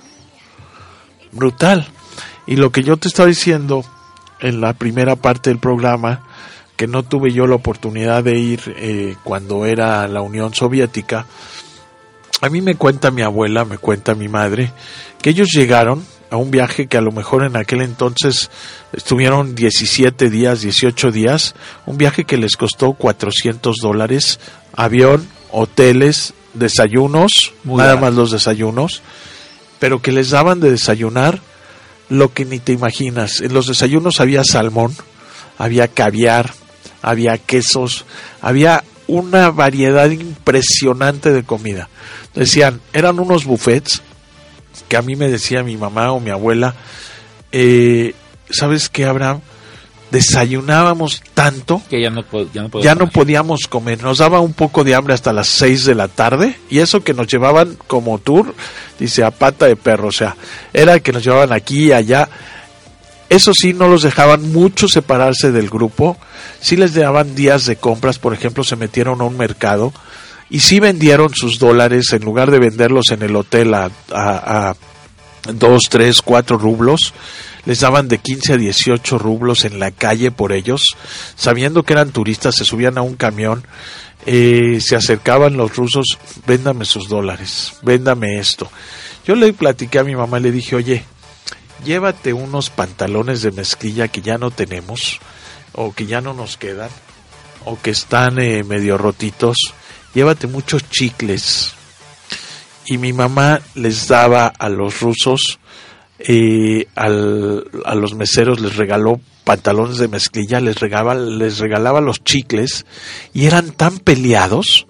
brutal. Y lo que yo te estaba diciendo en la primera parte del programa, que no tuve yo la oportunidad de ir eh, cuando era la Unión Soviética, a mí me cuenta mi abuela, me cuenta mi madre, que ellos llegaron a un viaje que a lo mejor en aquel entonces estuvieron diecisiete días, dieciocho días, un viaje que les costó cuatrocientos dólares, avión, hoteles, desayunos, Muy nada barato. Más los desayunos, pero que les daban de desayunar lo que ni te imaginas. En los desayunos había salmón, había caviar, había quesos, había una variedad impresionante de comida. Decían, eran unos buffets que a mí me decía mi mamá o mi abuela, eh, ¿sabes qué, Abraham? Desayunábamos tanto que ya no, ya, no, ya no podíamos comer, nos daba un poco de hambre hasta las seis de la tarde, y eso que nos llevaban como tour, dice, a pata de perro, o sea, era que nos llevaban aquí y allá. Eso sí, no los dejaban mucho separarse del grupo, sí les daban días de compras, por ejemplo, se metieron a un mercado, y sí vendieron sus dólares, en lugar de venderlos en el hotel a, a, a dos, tres, cuatro rublos, les daban de quince a dieciocho rublos en la calle por ellos, sabiendo que eran turistas, se subían a un camión, eh, se acercaban los rusos, véndame sus dólares, véndame esto. Yo le platiqué a mi mamá, le dije, oye, llévate unos pantalones de mezclilla que ya no tenemos, o que ya no nos quedan, o que están eh, medio rotitos, llévate muchos chicles. Y mi mamá les daba a los rusos, eh, al, a los meseros les regaló pantalones de mezclilla, les regalaba, les regalaba los chicles, y eran tan peleados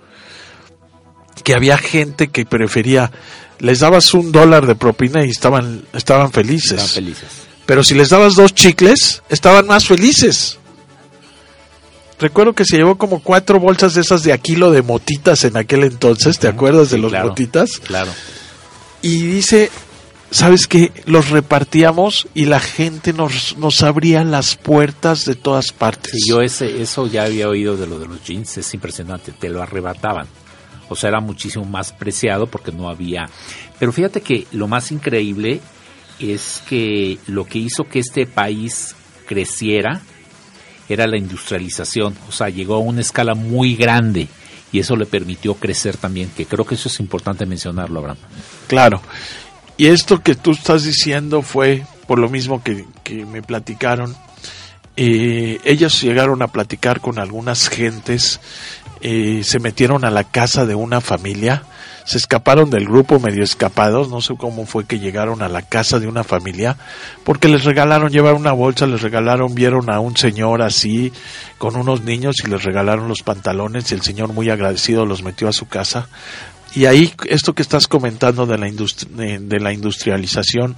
que había gente que prefería, les dabas un dólar de propina y estaban, estaban felices. Estaban felices. Pero si les dabas dos chicles, estaban más felices. Recuerdo que se llevó como cuatro bolsas de esas de a kilo de motitas en aquel entonces, ¿te acuerdas sí, de los claro, motitas? Claro. Y dice, ¿sabes qué? Los repartíamos y la gente nos, nos abría las puertas de todas partes. Sí, yo ese, eso ya había oído de lo de los jeans, es impresionante, te lo arrebataban. O sea, era muchísimo más preciado porque no había... Pero fíjate que lo más increíble es que lo que hizo que este país creciera era la industrialización. O sea, llegó a una escala muy grande y eso le permitió crecer también, que creo que eso es importante mencionarlo, Abraham. Claro. Y esto que tú estás diciendo fue por lo mismo que, que me platicaron. Eh, ellos llegaron a platicar con algunas gentes, eh, se metieron a la casa de una familia, se escaparon del grupo medio escapados, no sé cómo fue que llegaron a la casa de una familia, porque les regalaron, llevaron una bolsa, les regalaron, vieron a un señor así, con unos niños y les regalaron los pantalones y el señor muy agradecido los metió a su casa. Y ahí, esto que estás comentando de la, industri- de la industrialización,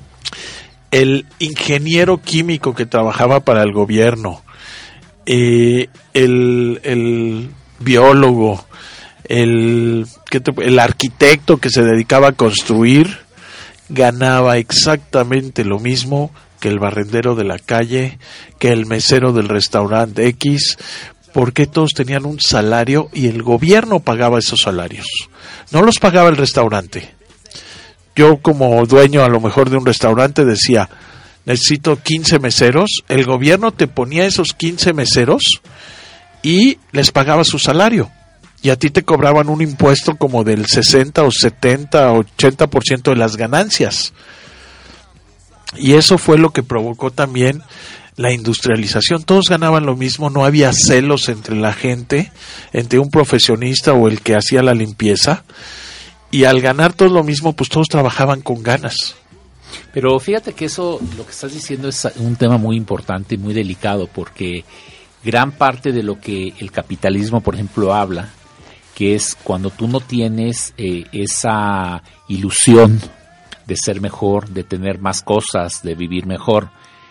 el ingeniero químico que trabajaba para el gobierno, eh, el, el biólogo, el, ¿qué te, el arquitecto que se dedicaba a construir, ganaba exactamente lo mismo que el barrendero de la calle, que el mesero del restaurante X, porque todos tenían un salario y el gobierno pagaba esos salarios, no los pagaba el restaurante. Yo como dueño a lo mejor de un restaurante decía, necesito quince meseros, el gobierno te ponía esos quince meseros y les pagaba su salario. Y a ti te cobraban un impuesto como del sesenta o setenta o ochenta por ciento de las ganancias. Y eso fue lo que provocó también la industrialización. Todos ganaban lo mismo, no había celos entre la gente, entre un profesionista o el que hacía la limpieza. Y al ganar todo lo mismo, pues todos trabajaban con ganas. Pero fíjate que eso, lo que estás diciendo es un tema muy importante y muy delicado, porque gran parte de lo que el capitalismo, por ejemplo, habla, que es cuando tú no tienes eh, esa ilusión de ser mejor, de tener más cosas, de vivir mejor,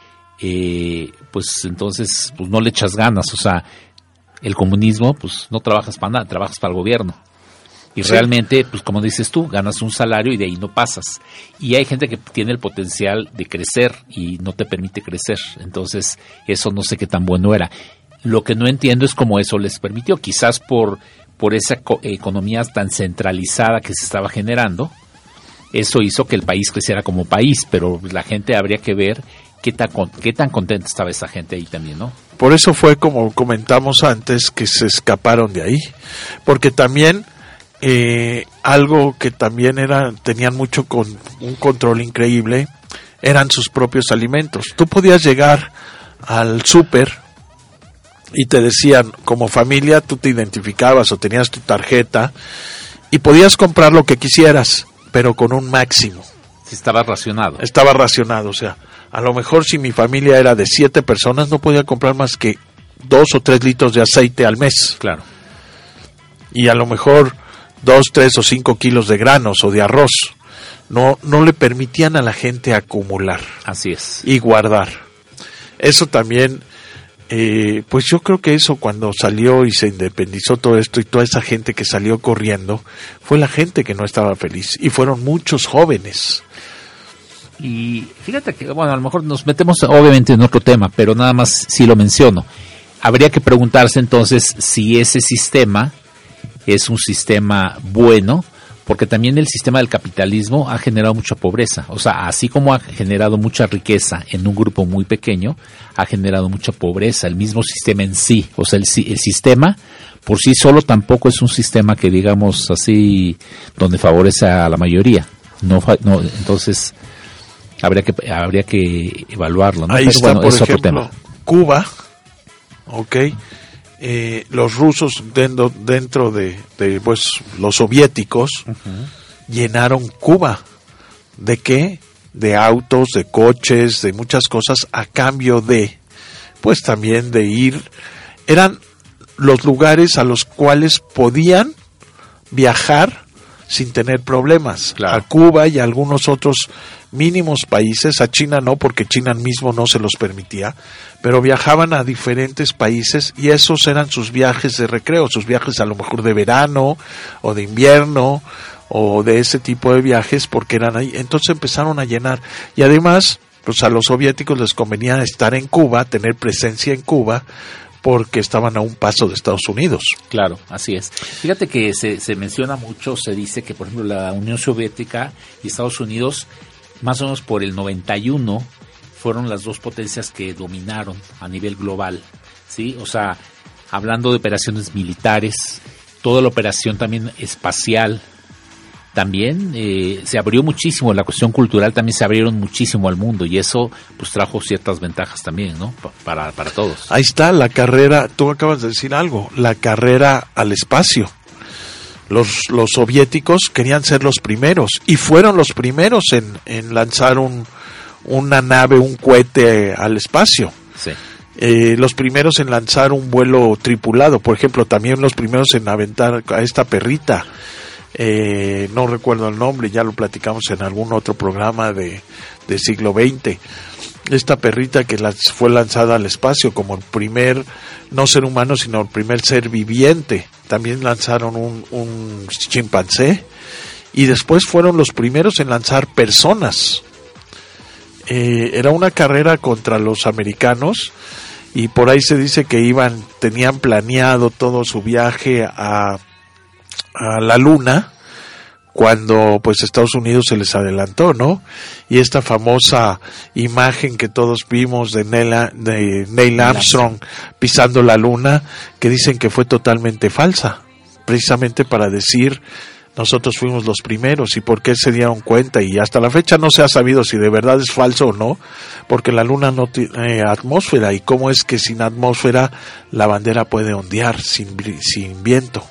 eh, pues entonces pues no le echas ganas. O sea, el comunismo, pues no trabajas para nada, trabajas para el gobierno. Y Sí. realmente, pues como dices tú, ganas un salario y de ahí no pasas. Y hay gente que tiene el potencial de crecer y no te permite crecer. Entonces, eso no sé qué tan bueno era. Lo que no entiendo es cómo eso les permitió. Quizás por, por esa co- economía tan centralizada que se estaba generando, eso hizo que el país creciera como país. Pero la gente habría que ver qué tan, con- qué tan contenta estaba esa gente ahí también, ¿no? Por eso fue, como comentamos antes, que se escaparon de ahí. Porque también... Eh, algo que también era, tenían mucho con un control increíble, eran sus propios alimentos. Tú podías llegar al súper y te decían, como familia, tú te identificabas o tenías tu tarjeta y podías comprar lo que quisieras, pero con un máximo. Si estaba racionado. Estaba racionado, o sea, a lo mejor si mi familia era de siete personas, no podía comprar más que dos o tres litros de aceite al mes. Claro. Y a lo mejor dos, tres o cinco kilos de granos o de arroz. No, no le permitían a la gente acumular. Así es. Y guardar. Eso también, eh, pues yo creo que eso cuando salió y se independizó todo esto y toda esa gente que salió corriendo, fue la gente que no estaba feliz. Y fueron muchos jóvenes. Y fíjate que, bueno, a lo mejor nos metemos obviamente en otro tema, pero nada más si lo menciono. Habría que preguntarse entonces si ese sistema es un sistema bueno, porque también el sistema del capitalismo ha generado mucha pobreza. O sea, así como ha generado mucha riqueza en un grupo muy pequeño, ha generado mucha pobreza, el mismo sistema en sí. O sea, el, el sistema por sí solo tampoco es un sistema que, digamos así, donde favorece a la mayoría. No, fa- no entonces habría que habría que evaluarlo, ¿no? Ahí Pero está, bueno, por es otro ejemplo, tema. Cuba, ok. Eh, los rusos dentro, dentro de, de pues, los soviéticos uh-huh. llenaron Cuba. ¿De qué? De autos, de coches, de muchas cosas a cambio de, pues también de ir. Eran los lugares a los cuales podían viajar sin tener problemas. Claro. A Cuba y a algunos otros mínimos países, a China no, porque China mismo no se los permitía, pero viajaban a diferentes países y esos eran sus viajes de recreo, sus viajes a lo mejor de verano o de invierno o de ese tipo de viajes, porque eran ahí. Entonces empezaron a llenar y además pues a los soviéticos les convenía estar en Cuba, tener presencia en Cuba, porque estaban a un paso de Estados Unidos. Claro, así es. Fíjate que se, se menciona mucho, se dice que por ejemplo la Unión Soviética y Estados Unidos, más o menos por el noventa y uno, fueron las dos potencias que dominaron a nivel global, ¿sí? O sea, hablando de operaciones militares, toda la operación también espacial, también eh, se abrió muchísimo, la cuestión cultural también se abrieron muchísimo al mundo y eso pues trajo ciertas ventajas también, ¿no? Para, para todos. Ahí está la carrera, tú acabas de decir algo, la carrera al espacio. Los, los soviéticos querían ser los primeros y fueron los primeros en, en lanzar un, una nave, un cohete al espacio. Sí. Eh, los primeros en lanzar un vuelo tripulado, por ejemplo, también los primeros en aventar a esta perrita. Eh, no recuerdo el nombre, ya lo platicamos en algún otro programa de, de siglo veinte. Esta perrita que la, fue lanzada al espacio como el primer, no ser humano, sino el primer ser viviente. También lanzaron un, un chimpancé y después fueron los primeros en lanzar personas. Eh, era una carrera contra los americanos y por ahí se dice que iban, tenían planeado todo su viaje a a la luna cuando pues Estados Unidos se les adelantó, ¿no? Y esta famosa imagen que todos vimos de Neil, de Neil Armstrong pisando la luna, que dicen que fue totalmente falsa, precisamente para decir nosotros fuimos los primeros y por qué se dieron cuenta, y hasta la fecha no se ha sabido si de verdad es falso o no, porque la luna no tiene atmósfera, y cómo es que sin atmósfera la bandera puede ondear sin, sin viento.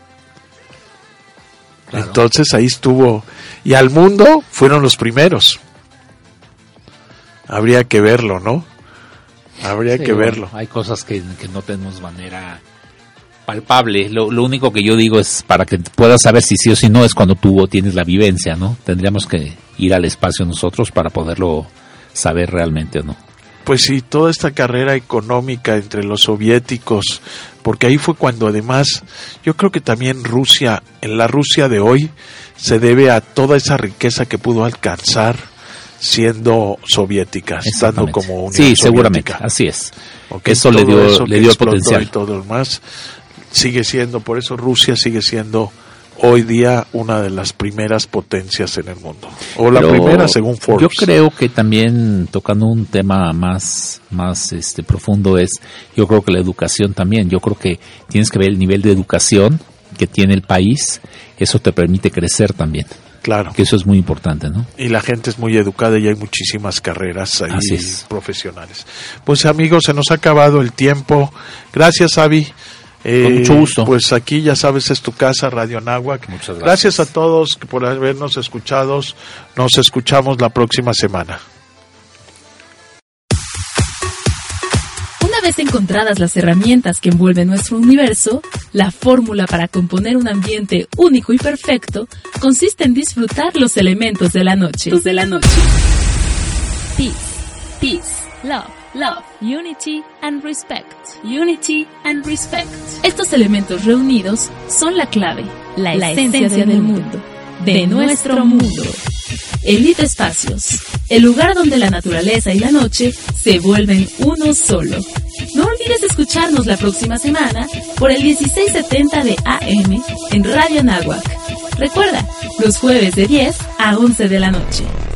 Claro. Entonces ahí estuvo, y al mundo fueron los primeros. Habría que verlo, ¿no? Habría sí, que bueno, verlo. Hay cosas que, que no tenemos manera palpable. Lo, lo único que yo digo es, para que puedas saber si sí o si no, es cuando tú tienes la vivencia, ¿no? Tendríamos que ir al espacio nosotros para poderlo saber realmente o no. Pues sí, toda esta carrera económica entre los soviéticos, porque ahí fue cuando además, yo creo que también Rusia, en la Rusia de hoy, se debe a toda esa riqueza que pudo alcanzar siendo soviética, estando como Unión Sí, Soviética. Seguramente, así es. Okay, eso le dio, eso le dio el explotó potencial. Y todo lo demás sigue siendo, por eso Rusia sigue siendo hoy día una de las primeras potencias en el mundo, o la Pero primera según Forbes. Yo creo que también, tocando un tema más más este profundo, es, yo creo que la educación también, yo creo que tienes que ver el nivel de educación que tiene el país, eso te permite crecer también. Claro. Que eso es muy importante, ¿no? Y la gente es muy educada y hay muchísimas carreras ahí Así es. profesionales. Pues amigos, se nos ha acabado el tiempo. Gracias, Avi. Eh, Con mucho gusto. Pues aquí ya sabes, es tu casa, Radio Anáhuac. Muchas gracias. Gracias a todos por habernos escuchado. Nos escuchamos la próxima semana. Una vez encontradas las herramientas que envuelven nuestro universo, la fórmula para componer un ambiente único y perfecto consiste en disfrutar los elementos de la noche. De la noche. Peace, peace, love, love, unity and respect, unity and respect. Estos elementos reunidos son la clave, la, la esencia, esencia del, del mundo, de, de nuestro mundo. Elite Espacios, el lugar donde la naturaleza y la noche se vuelven uno solo. No olvides escucharnos la próxima semana por el dieciséis setenta de A M en Radio Anáhuac. Recuerda, los jueves de diez a once de la noche.